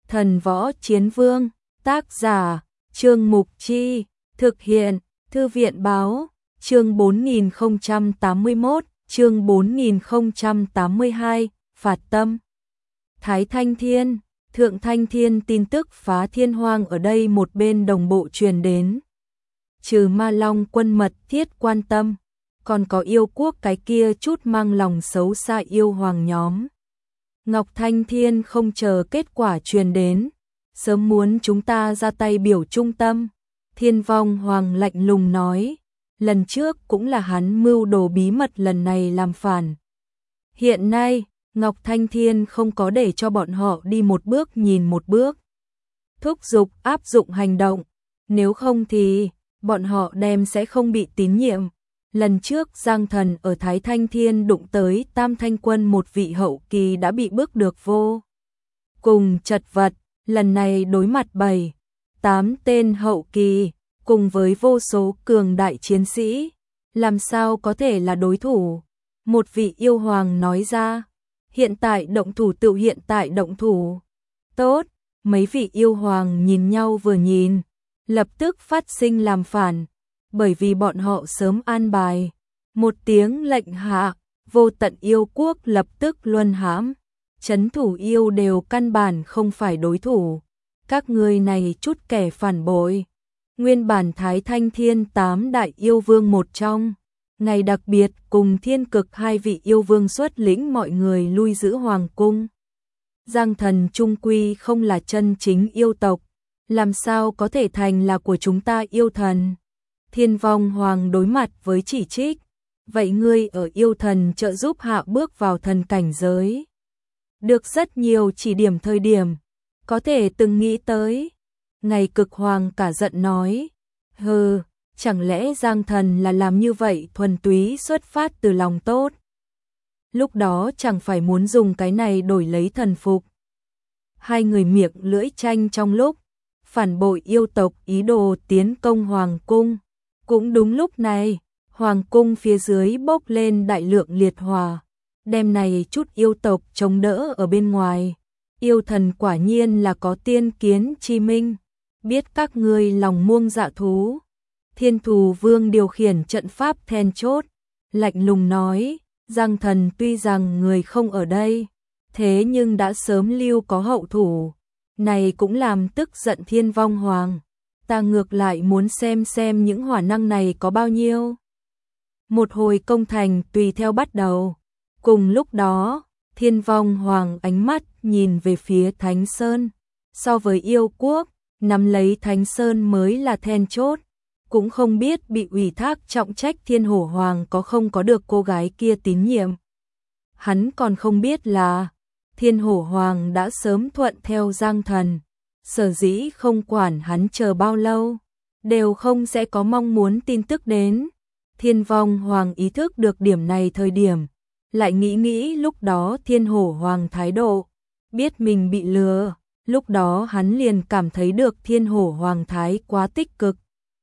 Thần Võ Chiến Vương, tác giả, Trương Mục Chi, thực hiện, Thư viện Báo, chương 4081, chương 4082, Phạt Tâm. Thái Thanh Thiên, Thượng Thanh Thiên tin tức phá thiên hoang ở đây một bên đồng bộ truyền đến. Trừ Ma Long quân mật thiết quan tâm, còn có yêu quốc cái kia chút mang lòng xấu xa yêu hoàng nhóm. Ngọc Thanh Thiên không chờ kết quả truyền đến, sớm muốn chúng ta ra tay biểu trung tâm. Thiên Vong Hoàng lạnh lùng nói, lần trước cũng là hắn mưu đồ bí mật, lần này làm phản. Hiện nay, Ngọc Thanh Thiên không có để cho bọn họ đi một bước nhìn một bước. Thúc giục áp dụng hành động, nếu không thì bọn họ đem sẽ không bị tín nhiệm. Lần trước Giang Thần ở Thái Thanh Thiên đụng tới Tam Thanh Quân một vị hậu kỳ đã bị bước được vô cùng chật vật, lần này đối mặt 7-8 tên hậu kỳ, cùng với vô số cường đại chiến sĩ, làm sao có thể là đối thủ. Một vị yêu hoàng nói ra, hiện tại động thủ tự hiện tại động thủ. Tốt, mấy vị yêu hoàng nhìn nhau vừa nhìn, lập tức phát sinh làm phản, bởi vì bọn họ sớm an bài. Một tiếng lệnh hạ, vô tận yêu quốc lập tức luân hãm, trấn thủ yêu đều căn bản không phải đối thủ. Các ngươi này chút kẻ phản bội. Nguyên bản Thái Thanh Thiên 8 đại yêu vương một trong, ngày đặc biệt cùng Thiên Cực hai vị yêu vương xuất lĩnh mọi người lui giữ hoàng cung. Giang Thần trung quy không là chân chính yêu tộc, làm sao có thể thành là của chúng ta yêu thần. Thiên Vong Hoàng đối mặt với chỉ trích, vậy ngươi ở yêu thần trợ giúp hạ bước vào thần cảnh giới. Được rất nhiều chỉ điểm thời điểm, có thể từng nghĩ tới. Ngày Cực Hoàng cả giận nói, hừ, chẳng lẽ Giang Thần là làm như vậy thuần túy xuất phát từ lòng tốt. Lúc đó chẳng phải muốn dùng cái này đổi lấy thần phục. Hai người miệng lưỡi tranh trong lúc, phản bội yêu tộc ý đồ tiến công Hoàng cung. Cũng đúng lúc này, Hoàng cung phía dưới bốc lên đại lượng liệt hỏa, đem này chút yêu tộc chống đỡ ở bên ngoài. Yêu thần quả nhiên là có tiên kiến chi minh, biết các ngươi lòng muông dạ thú. Thiên Thù Vương điều khiển trận pháp then chốt, lạnh lùng nói, Giang Thần tuy rằng người không ở đây, thế nhưng đã sớm lưu có hậu thủ. Này cũng làm tức giận Thiên Vong Hoàng. Ta ngược lại muốn xem những hỏa năng này có bao nhiêu. Một hồi công thành tùy theo bắt đầu. Cùng lúc đó, Thiên Vong Hoàng ánh mắt nhìn về phía Thánh Sơn. So với yêu quốc, nắm lấy Thánh Sơn mới là then chốt. Cũng không biết bị ủy thác trọng trách Thiên Hổ Hoàng có không có được cô gái kia tín nhiệm. Hắn còn không biết là Thiên Hổ Hoàng đã sớm thuận theo Giang Thần. Sở dĩ không quản hắn chờ bao lâu, đều không sẽ có mong muốn tin tức đến. Thiên Vong Hoàng ý thức được điểm này thời điểm, lại nghĩ lúc đó Thiên Hổ Hoàng thái độ, biết mình bị lừa, lúc đó hắn liền cảm thấy được Thiên Hổ Hoàng thái quá tích cực.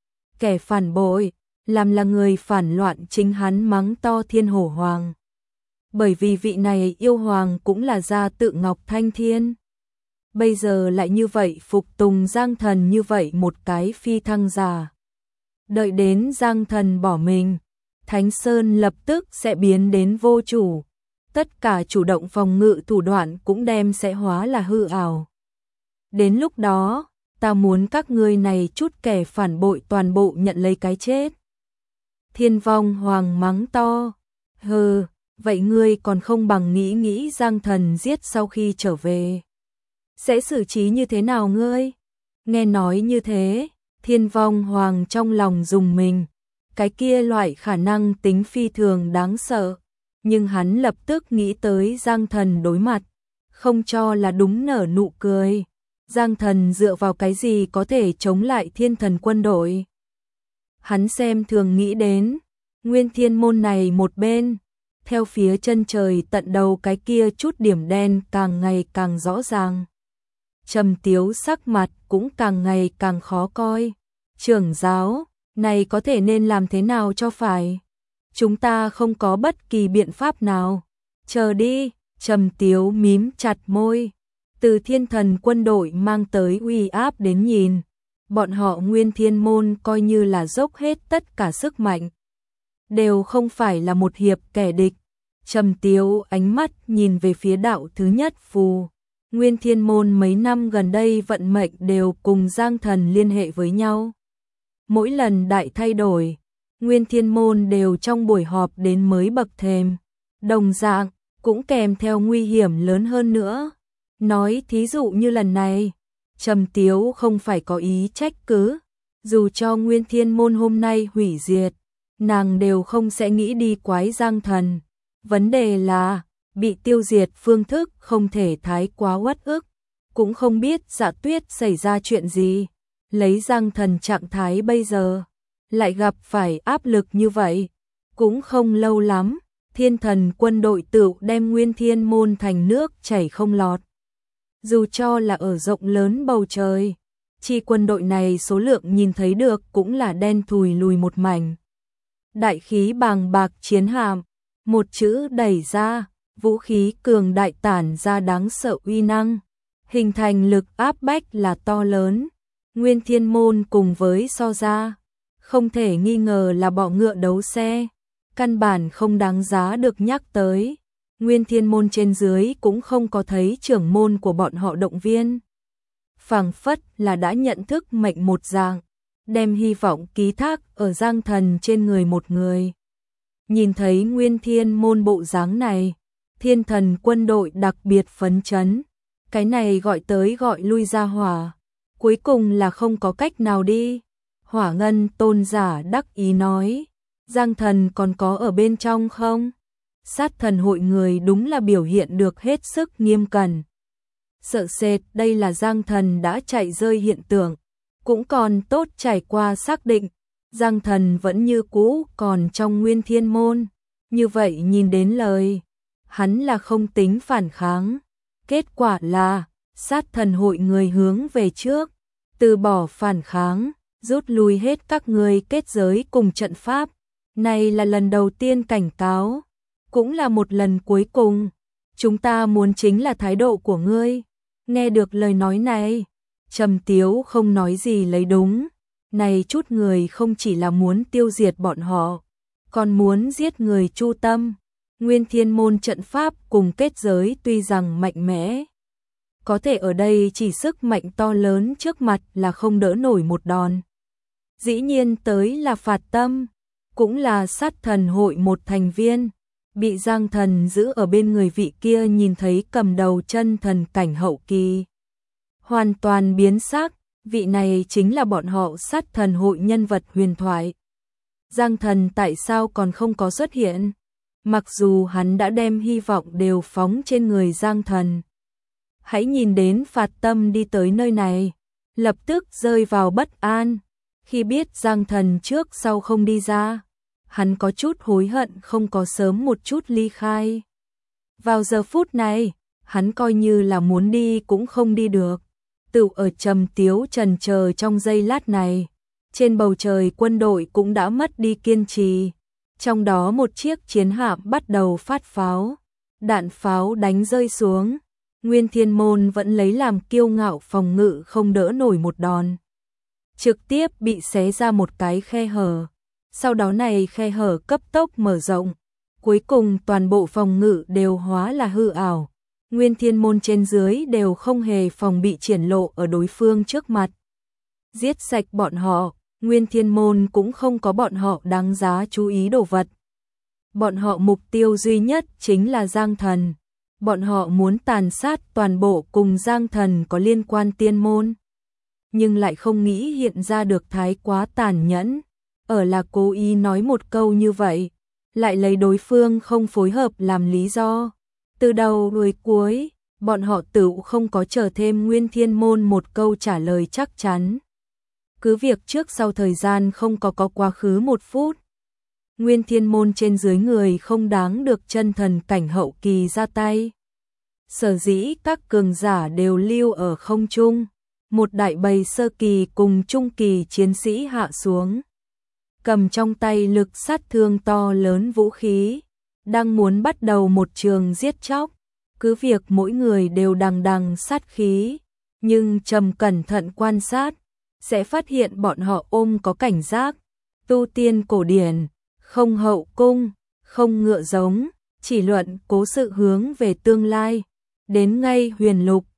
Kẻ phản bội, làm là người phản loạn, chính hắn mắng to Thiên Hổ Hoàng. Bởi vì vị này yêu hoàng cũng là gia tự Ngọc Thanh Thiên. Bây giờ lại như vậy phục tùng Giang Thần như vậy một cái phi thăng giả. Đợi đến Giang Thần bỏ mình, Thánh Sơn lập tức sẽ biến đến vô chủ. Tất cả chủ động phòng ngự thủ đoạn cũng đem sẽ hóa là hư ảo. Đến lúc đó, ta muốn các ngươi này chút kẻ phản bội toàn bộ nhận lấy cái chết. Thiên Vong Hoàng mắng to, hừ, vậy ngươi còn không bằng nghĩ Giang Thần giết sau khi trở về. Sẽ xử trí như thế nào ngươi? Nghe nói như thế, Thiên Vong Hoàng trong lòng rùng mình. Cái kia loại khả năng tính phi thường đáng sợ. Nhưng hắn lập tức nghĩ tới Giang Thần đối mặt. Không cho là đúng nở nụ cười. Giang Thần dựa vào cái gì có thể chống lại Thiên Thần quân đội? Hắn xem thường nghĩ đến Nguyên Thiên môn này một bên. Theo phía chân trời tận đầu cái kia chút điểm đen càng ngày càng rõ ràng. Trầm Tiếu sắc mặt cũng càng ngày càng khó coi. Trưởng giáo, này có thể nên làm thế nào cho phải? Chúng ta không có bất kỳ biện pháp nào. Chờ đi, Trầm Tiếu mím chặt môi. từ thiên thần quân đội mang tới uy áp đến nhìn, bọn họ Nguyên Thiên Môn coi như là dốc hết tất cả sức mạnh, đều không phải là một hiệp kẻ địch. Trầm Tiếu ánh mắt nhìn về phía đạo thứ nhất phù. Nguyên Thiên Môn mấy năm gần đây vận mệnh đều cùng Giang Thần liên hệ với nhau. Mỗi lần đại thay đổi, Nguyên Thiên Môn đều trong buổi họp đến mới bậc thềm. Đồng dạng, cũng kèm theo nguy hiểm lớn hơn nữa. Nói thí dụ như lần này, Trầm Tiếu không phải có ý trách cứ. Dù cho Nguyên Thiên Môn hôm nay hủy diệt, nàng đều không sẽ nghĩ đi quái Giang Thần. Vấn đề là, bị tiêu diệt phương thức không thể thái quá uất ức, cũng không biết Dạ Tuyết xảy ra chuyện gì, lấy Giang Thần trạng thái bây giờ, lại gặp phải áp lực như vậy, cũng không lâu lắm, thiên thần quân đội tự đem Nguyên Thiên Môn thành nước chảy không lọt. Dù cho là ở rộng lớn bầu trời, chi quân đội này số lượng nhìn thấy được cũng là đen thùi lùi một mảnh. Đại khí bàng bạc chiến hạm, một chữ đẩy ra, vũ khí cường đại tản ra đáng sợ uy năng, hình thành lực áp bách là to lớn. Nguyên Thiên Môn cùng với so ra, không thể nghi ngờ là bọ ngựa đấu xe, căn bản không đáng giá được nhắc tới. Nguyên Thiên Môn trên dưới cũng không có thấy trưởng môn của bọn họ động viên. Phảng phất là đã nhận thức mệnh một dạng, đem hy vọng ký thác ở Giang Thần trên người một người. Nhìn thấy Nguyên Thiên Môn bộ dáng này, thiên thần quân đội đặc biệt phấn chấn, cái này gọi tới gọi lui ra hỏa, cuối cùng là không có cách nào đi. Hỏa Ngân tôn giả đắc ý nói, Giang Thần còn có ở bên trong không? Sát thần hội người đúng là biểu hiện được hết sức nghiêm cẩn. Sợ sệt đây là Giang Thần đã chạy rơi hiện tượng, cũng còn tốt trải qua xác định, Giang Thần vẫn như cũ còn trong Nguyên Thiên Môn. Như vậy nhìn đến lời, hắn là không tính phản kháng. Kết quả là, sát thần hội người hướng về trước, từ bỏ phản kháng, rút lui hết các người kết giới cùng trận pháp. Này là lần đầu tiên cảnh cáo, cũng là một lần cuối cùng. Chúng ta muốn chính là thái độ của ngươi. Nghe được lời nói này, Trầm Tiếu không nói gì lấy đúng. Này chút người không chỉ là muốn tiêu diệt bọn họ, còn muốn giết người Chu Tâm. Nguyên Thiên Môn trận pháp cùng kết giới tuy rằng mạnh mẽ, có thể ở đây chỉ sức mạnh to lớn trước mặt là không đỡ nổi một đòn. Dĩ nhiên tới là Phạt Tâm, cũng là sát thần hội một thành viên, bị Giang Thần giữ ở bên người vị kia nhìn thấy cầm đầu chân thần cảnh hậu kỳ. Hoàn toàn biến sắc, vị này chính là bọn họ sát thần hội nhân vật huyền thoại. Giang Thần tại sao còn không có xuất hiện? Mặc dù hắn đã đem hy vọng đều phóng trên người Giang Thần. Hãy nhìn đến Phạt Tâm đi tới nơi này, lập tức rơi vào bất an. Khi biết Giang Thần trước sau không đi ra, hắn có chút hối hận không có sớm một chút ly khai. Vào giờ phút này, hắn coi như là muốn đi cũng không đi được. Tự ở Trầm Tiếu trần chờ trong giây lát này, trên bầu trời quân đội cũng đã mất đi kiên trì. Trong đó một chiếc chiến hạm bắt đầu phát pháo, đạn pháo đánh rơi xuống. Nguyên Thiên Môn vẫn lấy làm kiêu ngạo phòng ngự không đỡ nổi một đòn, trực tiếp bị xé ra một cái khe hở. Sau đó này khe hở cấp tốc mở rộng, cuối cùng toàn bộ phòng ngự đều hóa là hư ảo. Nguyên Thiên Môn trên dưới đều không hề phòng bị triển lộ ở đối phương trước mặt. Giết sạch bọn họ, Nguyên Thiên Môn cũng không có bọn họ đáng giá chú ý đồ vật. Bọn họ mục tiêu duy nhất chính là Giang Thần. Bọn họ muốn tàn sát toàn bộ cùng Giang Thần có liên quan tiên môn. Nhưng lại không nghĩ hiện ra được thái quá tàn nhẫn. Ở là cố ý nói một câu như vậy, lại lấy đối phương không phối hợp làm lý do. Từ đầu đuôi cuối, bọn họ tự không có chờ thêm Nguyên Thiên Môn một câu trả lời chắc chắn. Cứ việc trước sau thời gian không có quá khứ một phút. Nguyên Thiên Môn trên dưới người không đáng được chân thần cảnh hậu kỳ ra tay. Sở dĩ các cường giả đều lưu ở không trung. Một đại bầy sơ kỳ cùng trung kỳ chiến sĩ hạ xuống. Cầm trong tay lực sát thương to lớn vũ khí. Đang muốn bắt đầu một trường giết chóc. cứ việc mỗi người đều đằng đằng sát khí, nhưng trầm cẩn thận quan sát, sẽ phát hiện bọn họ ôm có cảnh giác, tu tiên cổ điển, không hậu cung, không ngựa giống, chỉ luận cố sự hướng về tương lai, đến ngay huyền lục,